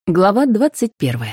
Глава 21.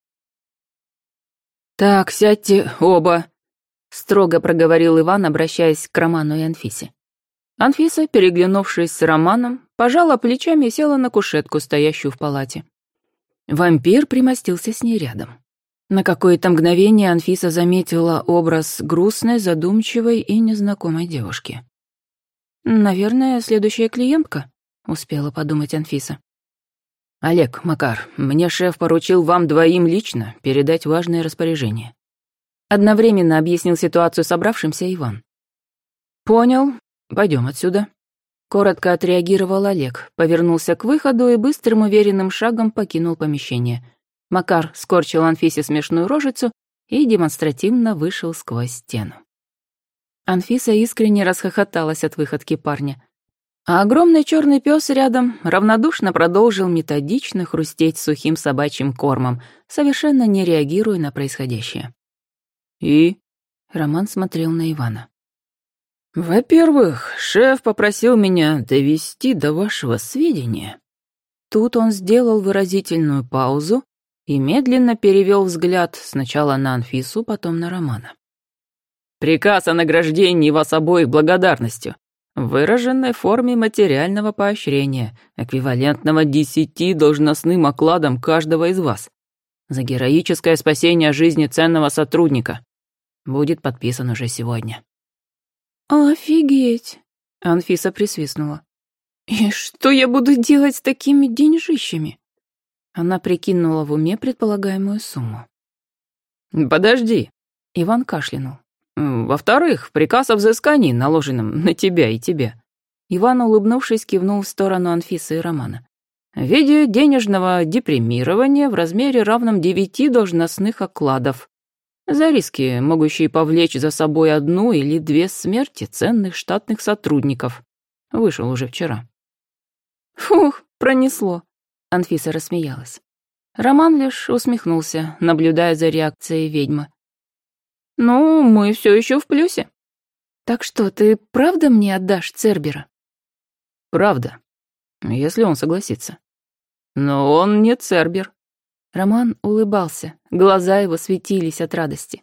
«Так, сядьте оба», — строго проговорил Иван, обращаясь к Роману и Анфисе. Анфиса, переглянувшись с Романом, пожала плечами и села на кушетку, стоящую в палате. Вампир примостился с ней рядом. На какое-то мгновение Анфиса заметила образ грустной, задумчивой и незнакомой девушки. «Наверное, следующая клиентка», — успела подумать Анфиса. «Олег, Макар, мне шеф поручил вам двоим лично передать важное распоряжение». Одновременно объяснил ситуацию собравшимся Иван. «Понял. Пойдем отсюда». Коротко отреагировал Олег, повернулся к выходу и быстрым уверенным шагом покинул помещение. Макар скорчил Анфисе смешную рожицу и демонстративно вышел сквозь стену. Анфиса искренне расхохоталась от выходки парня. А огромный черный пес рядом равнодушно продолжил методично хрустеть сухим собачьим кормом, совершенно не реагируя на происходящее. «И?» — Роман смотрел на Ивана. «Во-первых, шеф попросил меня довести до вашего сведения». Тут он сделал выразительную паузу и медленно перевел взгляд сначала на Анфису, потом на Романа. «Приказ о награждении вас обоих благодарностью, в выраженной форме материального поощрения, эквивалентного 10 должностным окладам каждого из вас, за героическое спасение жизни ценного сотрудника. Будет подписан уже сегодня». «Офигеть!» — Анфиса присвистнула. «И что я буду делать с такими деньжищами?» Она прикинула в уме предполагаемую сумму. «Подожди», — Иван кашлянул. «Во-вторых, приказ о взыскании, наложенном на тебя и тебя». Иван, улыбнувшись, кивнул в сторону Анфисы и Романа. «В виде денежного депримирования в размере, равном 9 должностных окладов. За риски, могущие повлечь за собой 1 или 2 смерти ценных штатных сотрудников. Вышел уже вчера». «Фух, пронесло», — Анфиса рассмеялась. Роман лишь усмехнулся, наблюдая за реакцией ведьмы. «Ну, мы все еще в плюсе. Так что, ты правда мне отдашь Цербера?» «Правда, если он согласится. Но он не Цербер». Роман улыбался, глаза его светились от радости.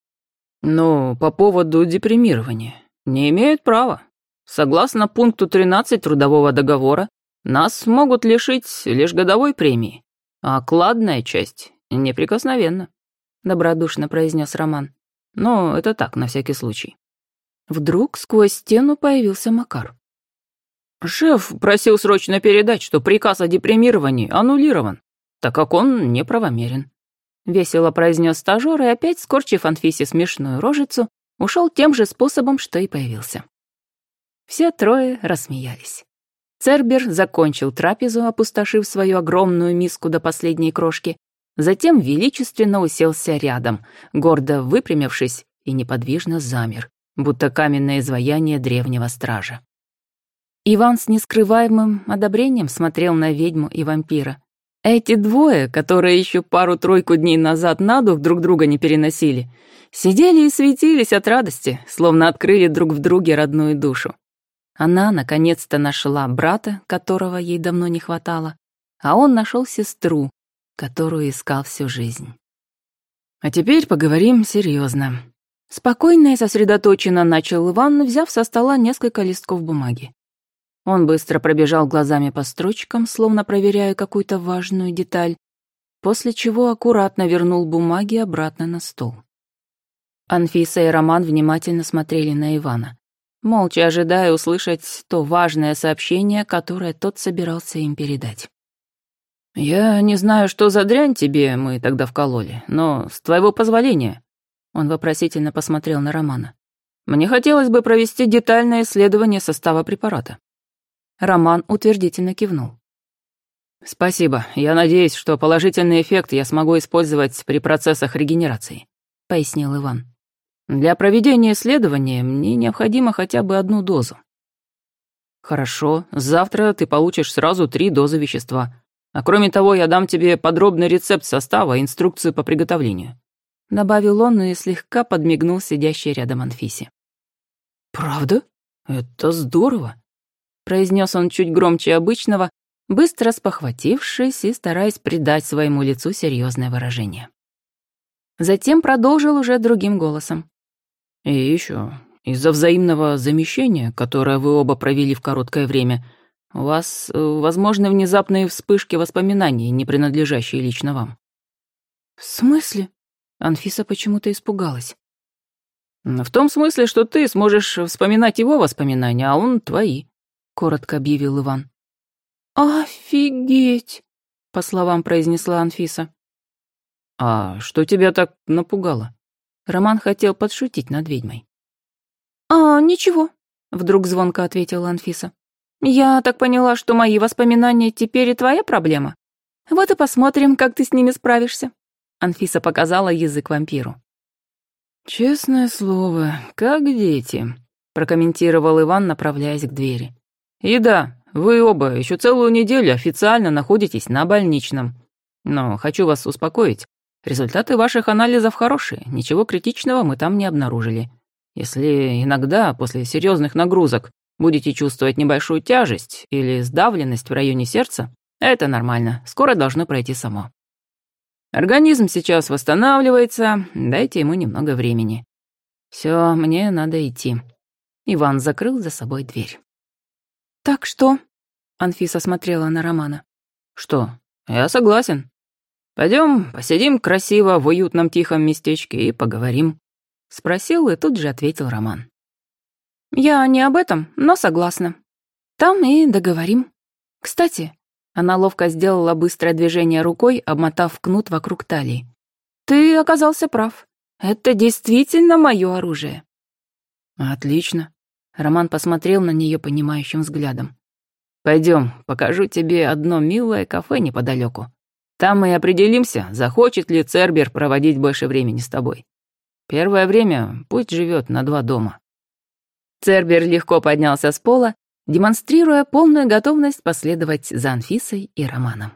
«Но по поводу депримирования не имеют права. Согласно пункту 13 Трудового договора, нас могут лишить лишь годовой премии, а окладная часть неприкосновенна», — добродушно произнес Роман. «Но это так, на всякий случай». Вдруг сквозь стену появился Макар. «Шеф просил срочно передать, что приказ о депримировании аннулирован, так как он неправомерен», — весело произнес стажёр и опять, скорчив Анфисе смешную рожицу, ушел тем же способом, что и появился. Все трое рассмеялись. Цербер закончил трапезу, опустошив свою огромную миску до последней крошки, затем величественно уселся рядом, гордо выпрямившись и неподвижно замер, будто каменное изваяние древнего стража. Иван с нескрываемым одобрением смотрел на ведьму и вампира. Эти двое, которые еще пару-тройку дней назад на дух друг друга не переносили, сидели и светились от радости, словно открыли друг в друге родную душу. Она наконец-то нашла брата, которого ей давно не хватало, а он нашел сестру, которую искал всю жизнь. «А теперь поговорим серьезно», — спокойно и сосредоточенно начал Иван, взяв со стола несколько листков бумаги. Он быстро пробежал глазами по строчкам, словно проверяя какую-то важную деталь, после чего аккуратно вернул бумаги обратно на стол. Анфиса и Роман внимательно смотрели на Ивана, молча ожидая услышать то важное сообщение, которое тот собирался им передать. «Я не знаю, что за дрянь тебе мы тогда вкололи, но, с твоего позволения...» Он вопросительно посмотрел на Романа. «Мне хотелось бы провести детальное исследование состава препарата». Роман утвердительно кивнул. «Спасибо. Я надеюсь, что положительный эффект я смогу использовать при процессах регенерации», — пояснил Иван. «Для проведения исследования мне необходимо хотя бы 1 дозу». «Хорошо. Завтра ты получишь сразу 3 дозы вещества. А кроме того, я дам тебе подробный рецепт состава и инструкцию по приготовлению», — добавил он и слегка подмигнул сидящей рядом Анфисе. «Правда? Это здорово», — произнес он чуть громче обычного, быстро спохватившись и стараясь придать своему лицу серьезное выражение. Затем продолжил уже другим голосом. И еще, из-за взаимного замещения, которое вы оба провели в короткое время, у вас возможны внезапные вспышки воспоминаний, не принадлежащие лично вам. «В смысле?» Анфиса почему-то испугалась. В том смысле, что ты сможешь вспоминать его воспоминания, а он твои», — коротко объявил Иван. «Офигеть!» — по словам произнесла Анфиса. «А что тебя так напугало?» Роман хотел подшутить над ведьмой. Ничего», — вдруг звонко ответила Анфиса. «Я так поняла, что мои воспоминания теперь и твоя проблема. Вот и посмотрим, как ты с ними справишься». Анфиса показала язык вампиру. «Честное слово, как дети», — прокомментировал Иван, направляясь к двери. «И да, вы оба еще целую неделю официально находитесь на больничном. Но хочу вас успокоить, результаты ваших анализов хорошие, ничего критичного мы там не обнаружили. Если иногда после серьезных нагрузок будете чувствовать небольшую тяжесть или сдавленность в районе сердца, это нормально, скоро должно пройти само. Организм сейчас восстанавливается, дайте ему немного времени. Все, мне надо идти». Иван закрыл за собой дверь. «Так что?» — Анфиса смотрела на Романа. «Что? Я согласен. Пойдем посидим красиво в уютном тихом местечке и поговорим», — спросил и тут же ответил Роман. «Я не об этом, но согласна. Там и договорим. Кстати...» Она ловко сделала быстрое движение рукой, обмотав кнут вокруг талии. «Ты оказался прав. Это действительно мое оружие». «Отлично». Роман посмотрел на нее понимающим взглядом. «Пойдем, покажу тебе одно милое кафе неподалеку. Там мы определимся, захочет ли Цербер проводить больше времени с тобой. Первое время пусть живет на 2 дома». Цербер легко поднялся с пола, демонстрируя полную готовность последовать за Анфисой и Романом.